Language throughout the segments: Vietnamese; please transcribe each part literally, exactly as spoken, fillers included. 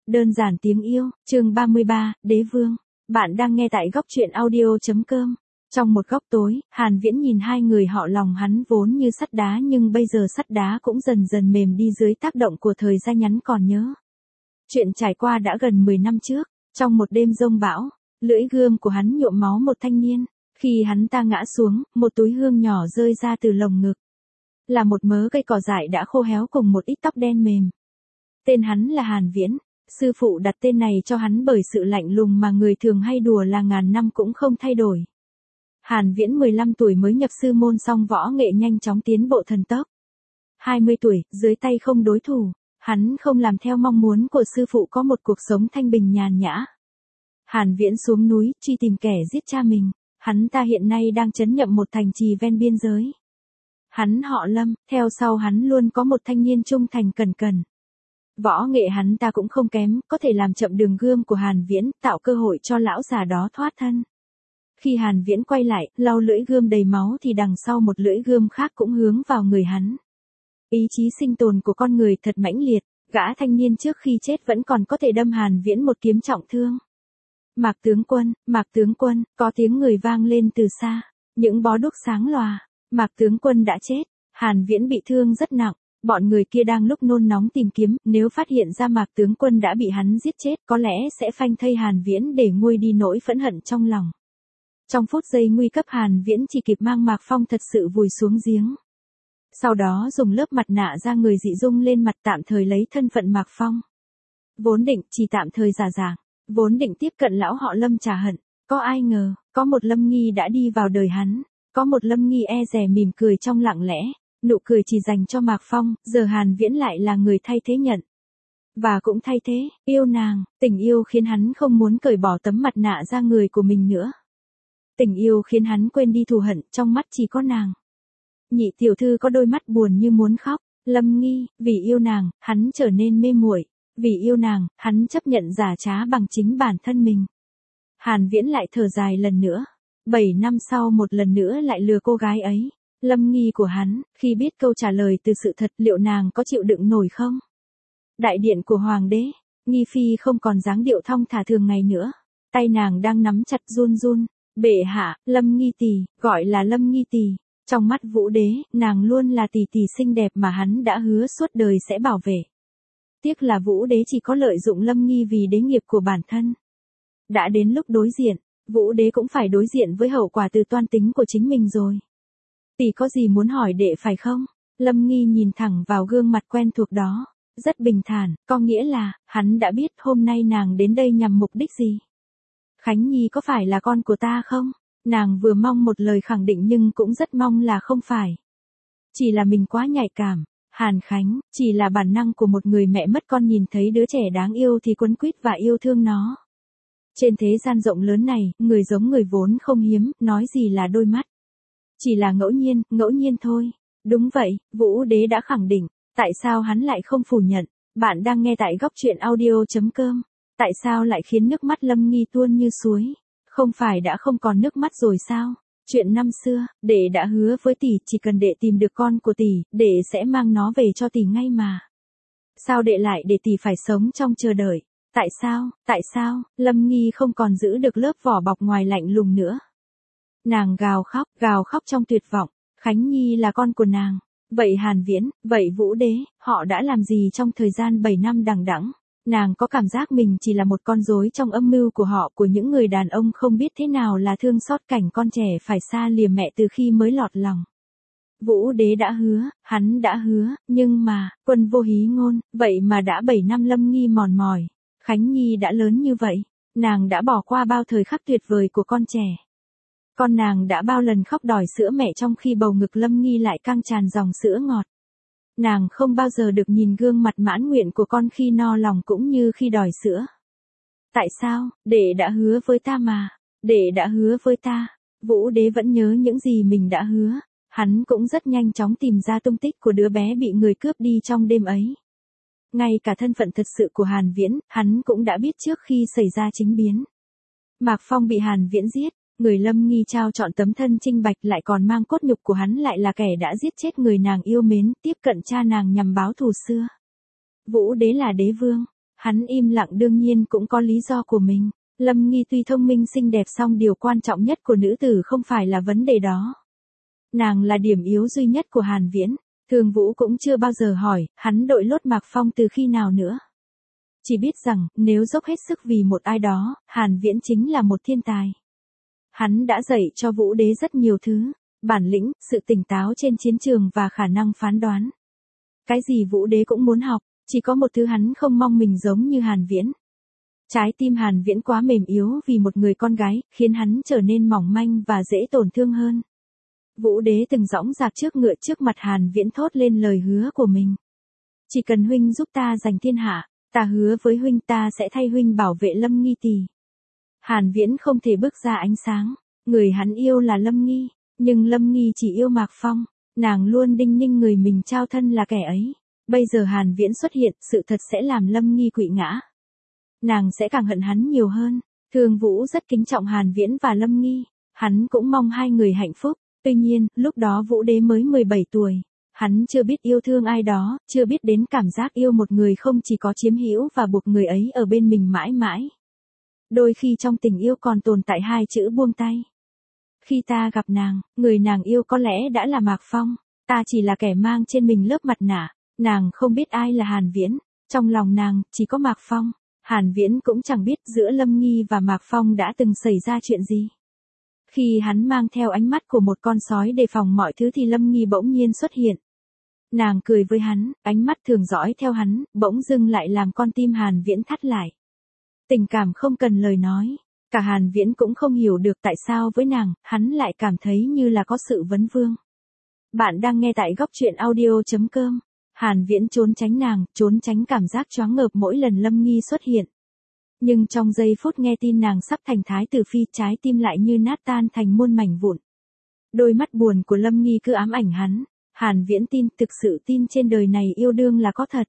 Đơn giản tiếng yêu, chương ba mươi ba, Đế Vương. Bạn đang nghe tại góc truyện audio.com. Trong một góc tối, Hàn Viễn nhìn hai người họ, lòng hắn vốn như sắt đá nhưng bây giờ sắt đá cũng dần dần mềm đi dưới tác động của thời gian nhắn còn nhớ. Chuyện trải qua đã gần mười năm trước, trong một đêm giông bão, lưỡi gươm của hắn nhuộm máu một thanh niên. Khi hắn ta ngã xuống, một túi hương nhỏ rơi ra từ lồng ngực. Là một mớ cây cỏ dại đã khô héo cùng một ít tóc đen mềm. Tên hắn là Hàn Viễn. Sư phụ đặt tên này cho hắn bởi sự lạnh lùng mà người thường hay đùa là ngàn năm cũng không thay đổi. Hàn Viễn mười lăm tuổi mới nhập sư môn xong võ nghệ nhanh chóng tiến bộ thần tốc. hai mươi tuổi, dưới tay không đối thủ, hắn không làm theo mong muốn của sư phụ, có một cuộc sống thanh bình nhàn nhã. Hàn Viễn xuống núi, truy tìm kẻ giết cha mình. Hắn ta hiện nay đang trấn nhậm một thành trì ven biên giới. Hắn họ Lâm, theo sau hắn luôn có một thanh niên trung thành cẩn cẩn. Võ nghệ hắn ta cũng không kém, có thể làm chậm đường gươm của Hàn Viễn, tạo cơ hội cho lão già đó thoát thân. Khi Hàn Viễn quay lại, lau lưỡi gươm đầy máu thì đằng sau một lưỡi gươm khác cũng hướng vào người hắn. Ý chí sinh tồn của con người thật mãnh liệt, gã thanh niên trước khi chết vẫn còn có thể đâm Hàn Viễn một kiếm trọng thương. Mạc tướng quân, Mạc tướng quân, có tiếng người vang lên từ xa, những bó đuốc sáng lòa. Mạc tướng quân đã chết, Hàn Viễn bị thương rất nặng. Bọn người kia đang lúc nôn nóng tìm kiếm, nếu phát hiện ra Mạc tướng quân đã bị hắn giết chết, có lẽ sẽ phanh thây Hàn Viễn để nguôi đi nỗi phẫn hận trong lòng. Trong phút giây nguy cấp, Hàn Viễn chỉ kịp mang Mạc Phong thật sự vùi xuống giếng. Sau đó dùng lớp mặt nạ da người dị dung lên mặt, tạm thời lấy thân phận Mạc Phong. Vốn định chỉ tạm thời giả dạng, vốn định tiếp cận lão họ Lâm trả hận, có ai ngờ, có một Lâm Nghi đã đi vào đời hắn, có một Lâm Nghi e dè mỉm cười trong lặng lẽ. Nụ cười chỉ dành cho Mạc Phong, giờ Hàn Viễn lại là người thay thế nhận. Và cũng thay thế, yêu nàng, tình yêu khiến hắn không muốn cởi bỏ tấm mặt nạ da người của mình nữa. Tình yêu khiến hắn quên đi thù hận, trong mắt chỉ có nàng. Nhị tiểu thư có đôi mắt buồn như muốn khóc. Lâm Nghi, vì yêu nàng, hắn trở nên mê muội, vì yêu nàng, hắn chấp nhận giả trá bằng chính bản thân mình. Hàn Viễn lại thở dài lần nữa. Bảy năm sau một lần nữa lại lừa cô gái ấy. Lâm Nghi của hắn, khi biết câu trả lời từ sự thật, liệu nàng có chịu đựng nổi không? Đại điện của hoàng đế, Nghi Phi không còn dáng điệu thong thả thường ngày nữa. Tay nàng đang nắm chặt run run. Bệ hạ, Lâm Nghi tỷ, gọi là Lâm Nghi tỷ. Trong mắt Vũ đế, nàng luôn là tỷ tỷ xinh đẹp mà hắn đã hứa suốt đời sẽ bảo vệ. Tiếc là Vũ đế chỉ có lợi dụng Lâm Nghi vì đế nghiệp của bản thân. Đã đến lúc đối diện, Vũ đế cũng phải đối diện với hậu quả từ toan tính của chính mình rồi. Tỷ có gì muốn hỏi đệ phải không? Lâm Nghi nhìn thẳng vào gương mặt quen thuộc đó, rất bình thản, có nghĩa là, hắn đã biết hôm nay nàng đến đây nhằm mục đích gì. Khánh Nhi có phải là con của ta không? Nàng vừa mong một lời khẳng định nhưng cũng rất mong là không phải. Chỉ là mình quá nhạy cảm. Hàn Khánh, chỉ là bản năng của một người mẹ mất con, nhìn thấy đứa trẻ đáng yêu thì quấn quýt và yêu thương nó. Trên thế gian rộng lớn này, người giống người vốn không hiếm, nói gì là đôi mắt. Chỉ là ngẫu nhiên, ngẫu nhiên thôi. Đúng vậy, Vũ đế đã khẳng định. Tại sao hắn lại không phủ nhận? Bạn đang nghe tại góc truyện audio.com. Tại sao lại khiến nước mắt Lâm Nghi tuôn như suối? Không phải đã không còn nước mắt rồi sao? Chuyện năm xưa, đệ đã hứa với tỷ, chỉ cần đệ tìm được con của tỷ, đệ sẽ mang nó về cho tỷ ngay mà. Sao đệ lại để tỷ phải sống trong chờ đợi? Tại sao, tại sao? Lâm Nghi không còn giữ được lớp vỏ bọc ngoài lạnh lùng nữa. Nàng gào khóc, gào khóc trong tuyệt vọng. Khánh Nhi là con của nàng. Vậy Hàn Viễn, vậy Vũ đế, họ đã làm gì trong thời gian bảy năm đằng đẵng? Nàng có cảm giác mình chỉ là một con rối trong âm mưu của họ, của những người đàn ông không biết thế nào là thương xót cảnh con trẻ phải xa lìa mẹ từ khi mới lọt lòng. Vũ đế đã hứa, hắn đã hứa, nhưng mà, Quân vô hí ngôn, vậy mà đã bảy năm Lâm Nghi mòn mỏi. Khánh Nhi đã lớn như vậy, nàng đã bỏ qua bao thời khắc tuyệt vời của con trẻ. Con nàng đã bao lần khóc đòi sữa mẹ trong khi bầu ngực Lâm Nghi lại căng tràn dòng sữa ngọt. Nàng không bao giờ được nhìn gương mặt mãn nguyện của con khi no lòng cũng như khi đòi sữa. Tại sao? Đệ đã hứa với ta mà. Đệ đã hứa với ta. Vũ đế vẫn nhớ những gì mình đã hứa. Hắn cũng rất nhanh chóng tìm ra tung tích của đứa bé bị người cướp đi trong đêm ấy. Ngay cả thân phận thật sự của Hàn Viễn, hắn cũng đã biết trước khi xảy ra chính biến. Mạc Phong bị Hàn Viễn giết. Người Lâm Nghi trao chọn tấm thân trinh bạch, lại còn mang cốt nhục của hắn, lại là kẻ đã giết chết người nàng yêu mến, tiếp cận cha nàng nhằm báo thù xưa. Vũ đế là đế vương. Hắn im lặng đương nhiên cũng có lý do của mình. Lâm Nghi tuy thông minh xinh đẹp song điều quan trọng nhất của nữ tử không phải là vấn đề đó. Nàng là điểm yếu duy nhất của Hàn Viễn. Thương Vũ cũng chưa bao giờ hỏi, hắn đội lốt Mạc Phong từ khi nào nữa. Chỉ biết rằng, nếu dốc hết sức vì một ai đó, Hàn Viễn chính là một thiên tài. Hắn đã dạy cho Vũ Đế rất nhiều thứ, bản lĩnh, sự tỉnh táo trên chiến trường và khả năng phán đoán. Cái gì Vũ Đế cũng muốn học, chỉ có một thứ hắn không mong mình giống như Hàn Viễn. Trái tim Hàn Viễn quá mềm yếu vì một người con gái, khiến hắn trở nên mỏng manh và dễ tổn thương hơn. Vũ Đế từng dõng dạc trước ngựa trước mặt Hàn Viễn thốt lên lời hứa của mình. Chỉ cần huynh giúp ta giành thiên hạ, ta hứa với huynh ta sẽ thay huynh bảo vệ Lâm Nghi tỷ. Hàn Viễn không thể bước ra ánh sáng, người hắn yêu là Lâm Nghi, nhưng Lâm Nghi chỉ yêu Mạc Phong, nàng luôn đinh ninh người mình trao thân là kẻ ấy. Bây giờ Hàn Viễn xuất hiện, sự thật sẽ làm Lâm Nghi quỵ ngã. Nàng sẽ càng hận hắn nhiều hơn. Thương Vũ rất kính trọng Hàn Viễn và Lâm Nghi, hắn cũng mong hai người hạnh phúc. Tuy nhiên, lúc đó Vũ Đế mới mười bảy tuổi, hắn chưa biết yêu thương ai đó, chưa biết đến cảm giác yêu một người không chỉ có chiếm hữu và buộc người ấy ở bên mình mãi mãi. Đôi khi trong tình yêu còn tồn tại hai chữ buông tay. Khi ta gặp nàng, người nàng yêu có lẽ đã là Mạc Phong, ta chỉ là kẻ mang trên mình lớp mặt nạ, nàng không biết ai là Hàn Viễn, trong lòng nàng chỉ có Mạc Phong. Hàn Viễn cũng chẳng biết giữa Lâm Nghi và Mạc Phong đã từng xảy ra chuyện gì. Khi hắn mang theo ánh mắt của một con sói đề phòng mọi thứ thì Lâm Nghi bỗng nhiên xuất hiện. Nàng cười với hắn, ánh mắt thường dõi theo hắn, bỗng dưng lại làm con tim Hàn Viễn thắt lại. Tình cảm không cần lời nói, cả Hàn Viễn cũng không hiểu được tại sao với nàng, hắn lại cảm thấy như là có sự vấn vương. Bạn đang nghe tại góc truyện audio chấm com. Hàn Viễn trốn tránh nàng, trốn tránh cảm giác choáng ngợp mỗi lần Lâm Nghi xuất hiện. Nhưng trong giây phút nghe tin nàng sắp thành thái tử phi, trái tim lại như nát tan thành muôn mảnh vụn. Đôi mắt buồn của Lâm Nghi cứ ám ảnh hắn. Hàn Viễn tin, thực sự tin trên đời này yêu đương là có thật.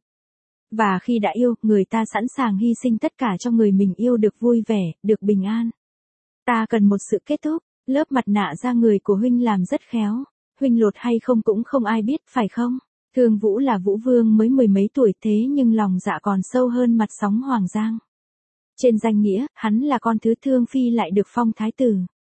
Và khi đã yêu, người ta sẵn sàng hy sinh tất cả cho người mình yêu được vui vẻ, được bình an. Ta cần một sự kết thúc, lớp mặt nạ da người của huynh làm rất khéo. Huynh lột hay không cũng không ai biết, phải không? Thương Vũ là Vũ Vương mới mười mấy tuổi thế nhưng lòng dạ còn sâu hơn mặt sóng Hoàng Giang. Trên danh nghĩa, hắn là con thứ Thương Phi lại được phong thái tử.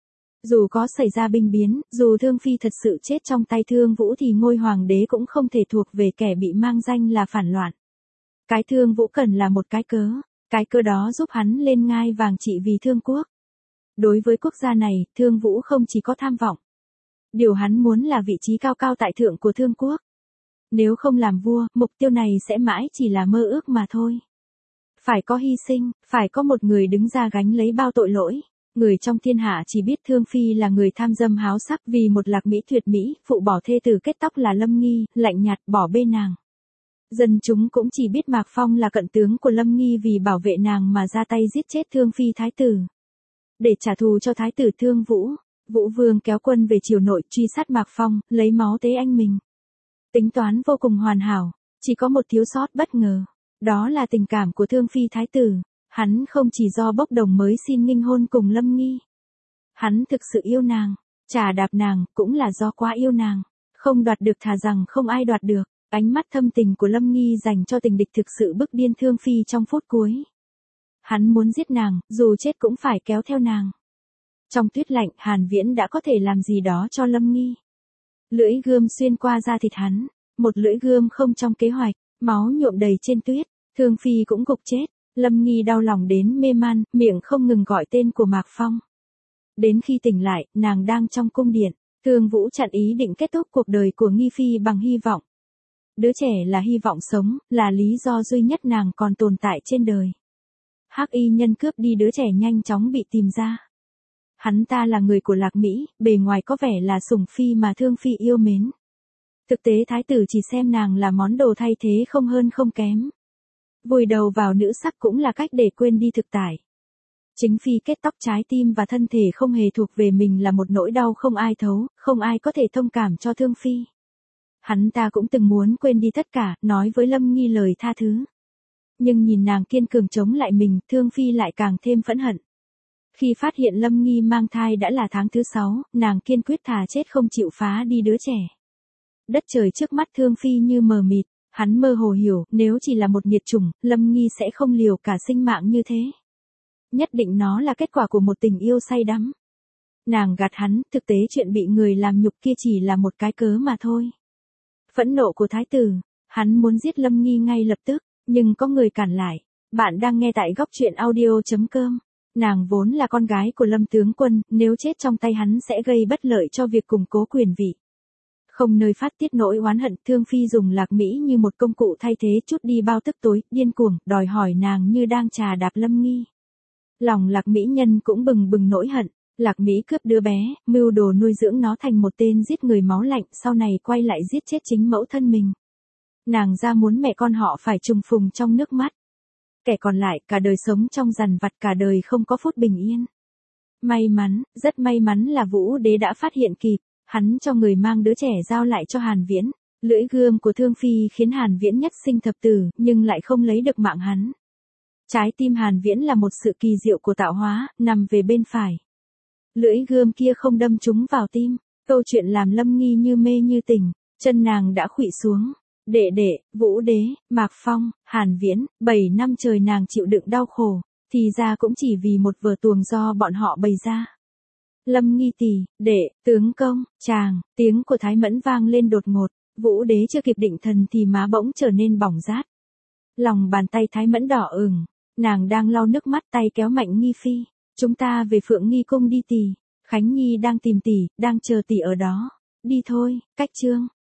Dù có xảy ra binh biến, dù Thương Phi thật sự chết trong tay Thương Vũ thì ngôi hoàng đế cũng không thể thuộc về kẻ bị mang danh là phản loạn. Cái Thương Vũ cần là một cái cớ, cái cớ đó giúp hắn lên ngai vàng trị vì Thương quốc. Đối với quốc gia này, Thương Vũ không chỉ có tham vọng. Điều hắn muốn là vị trí cao cao tại thượng của Thương quốc. Nếu không làm vua, mục tiêu này sẽ mãi chỉ là mơ ước mà thôi. Phải có hy sinh, phải có một người đứng ra gánh lấy bao tội lỗi. Người trong thiên hạ chỉ biết Thương Phi là người tham dâm háo sắc vì một lạc mỹ tuyệt mỹ, phụ bỏ thê tử kết tóc là Lâm Nghi, lạnh nhạt bỏ bê nàng. Dân chúng cũng chỉ biết Mạc Phong là cận tướng của Lâm Nghi vì bảo vệ nàng mà ra tay giết chết Thương Phi thái tử. Để trả thù cho thái tử Thương Vũ, Vũ Vương kéo quân về triều nội truy sát Mạc Phong, lấy máu tế anh mình. Tính toán vô cùng hoàn hảo, chỉ có một thiếu sót bất ngờ. Đó là tình cảm của Thương Phi thái tử. Hắn không chỉ do bốc đồng mới xin nghinh hôn cùng Lâm Nghi. Hắn thực sự yêu nàng, trà đạp nàng cũng là do quá yêu nàng. Không đoạt được thà rằng không ai đoạt được. Ánh mắt thâm tình của Lâm Nghi dành cho tình địch thực sự bức điên Thương Phi trong phút cuối. Hắn muốn giết nàng, dù chết cũng phải kéo theo nàng. Trong tuyết lạnh, Hàn Viễn đã có thể làm gì đó cho Lâm Nghi. Lưỡi gươm xuyên qua da thịt hắn, một lưỡi gươm không trong kế hoạch, máu nhuộm đầy trên tuyết, Thương Phi cũng gục chết. Lâm Nghi đau lòng đến mê man, miệng không ngừng gọi tên của Mạc Phong. Đến khi tỉnh lại, nàng đang trong cung điện, Thương Vũ chặn ý định kết thúc cuộc đời của Nghi Phi bằng hy vọng. Đứa trẻ là hy vọng sống, là lý do duy nhất nàng còn tồn tại trên đời. Hắc y nhân cướp đi đứa trẻ nhanh chóng bị tìm ra. Hắn ta là người của Lạc Mỹ, bề ngoài có vẻ là sủng phi mà Thương Phi yêu mến. Thực tế thái tử chỉ xem nàng là món đồ thay thế không hơn không kém. Vùi đầu vào nữ sắc cũng là cách để quên đi thực tại. Chính Phi kết tóc trái tim và thân thể không hề thuộc về mình là một nỗi đau không ai thấu, không ai có thể thông cảm cho Thương Phi. Hắn ta cũng từng muốn quên đi tất cả, nói với Lâm Nghi lời tha thứ. Nhưng nhìn nàng kiên cường chống lại mình, Thương Phi lại càng thêm phẫn hận. Khi phát hiện Lâm Nghi mang thai đã là tháng thứ sáu, nàng kiên quyết thà chết không chịu phá đi đứa trẻ. Đất trời trước mắt Thương Phi như mờ mịt, Hắn mơ hồ hiểu, nếu chỉ là một nghiệt chủng, Lâm Nghi sẽ không liều cả sinh mạng như thế. Nhất định nó là kết quả của một tình yêu say đắm. Nàng gạt hắn, thực tế chuyện bị người làm nhục kia chỉ là một cái cớ mà thôi. Phẫn nộ của thái tử, hắn muốn giết Lâm Nghi ngay lập tức, nhưng có người cản lại. Bạn đang nghe tại góc truyện audio.com. Nàng vốn là con gái của Lâm tướng quân, nếu chết trong tay hắn sẽ gây bất lợi cho việc củng cố quyền vị. Không nơi phát tiết nỗi oán hận, Thương Phi dùng Lạc Mỹ như một công cụ thay thế chút đi bao tức tối, điên cuồng, đòi hỏi nàng như đang trà đạp Lâm Nghi. Lòng Lạc Mỹ nhân cũng bừng bừng nỗi hận. Lạc Mỹ cướp đứa bé, mưu đồ nuôi dưỡng nó thành một tên giết người máu lạnh, sau này quay lại giết chết chính mẫu thân mình. Nàng ra muốn mẹ con họ phải trùng phùng trong nước mắt. Kẻ còn lại cả đời sống trong dằn vặt, cả đời không có phút bình yên. May mắn, rất may mắn là Vũ Đế đã phát hiện kịp, hắn cho người mang đứa trẻ giao lại cho Hàn Viễn. Lưỡi gươm của Thương Phi khiến Hàn Viễn nhất sinh thập tử, nhưng lại không lấy được mạng hắn. Trái tim Hàn Viễn là một sự kỳ diệu của tạo hóa, nằm về bên phải. Lưỡi gươm kia không đâm trúng vào tim, câu chuyện làm Lâm Nghi như mê như tỉnh, chân nàng đã khuỵu xuống. Đệ đệ, Vũ Đế, Mạc Phong, Hàn Viễn, bảy năm trời nàng chịu đựng đau khổ, thì ra cũng chỉ vì một vở tuồng do bọn họ bày ra. Lâm Nghi tỷ, đệ, tướng công, chàng, tiếng của Thái Mẫn vang lên đột ngột, Vũ Đế chưa kịp định thần thì má bỗng trở nên bỏng rát. Lòng bàn tay Thái Mẫn đỏ ửng, nàng đang lau nước mắt, tay kéo Mạnh Nghi Phi. Chúng ta về Phượng Nghi cung đi tỷ, Khánh Nhi đang tìm tỷ, đang chờ tỷ ở đó. Đi thôi, Cách Trương.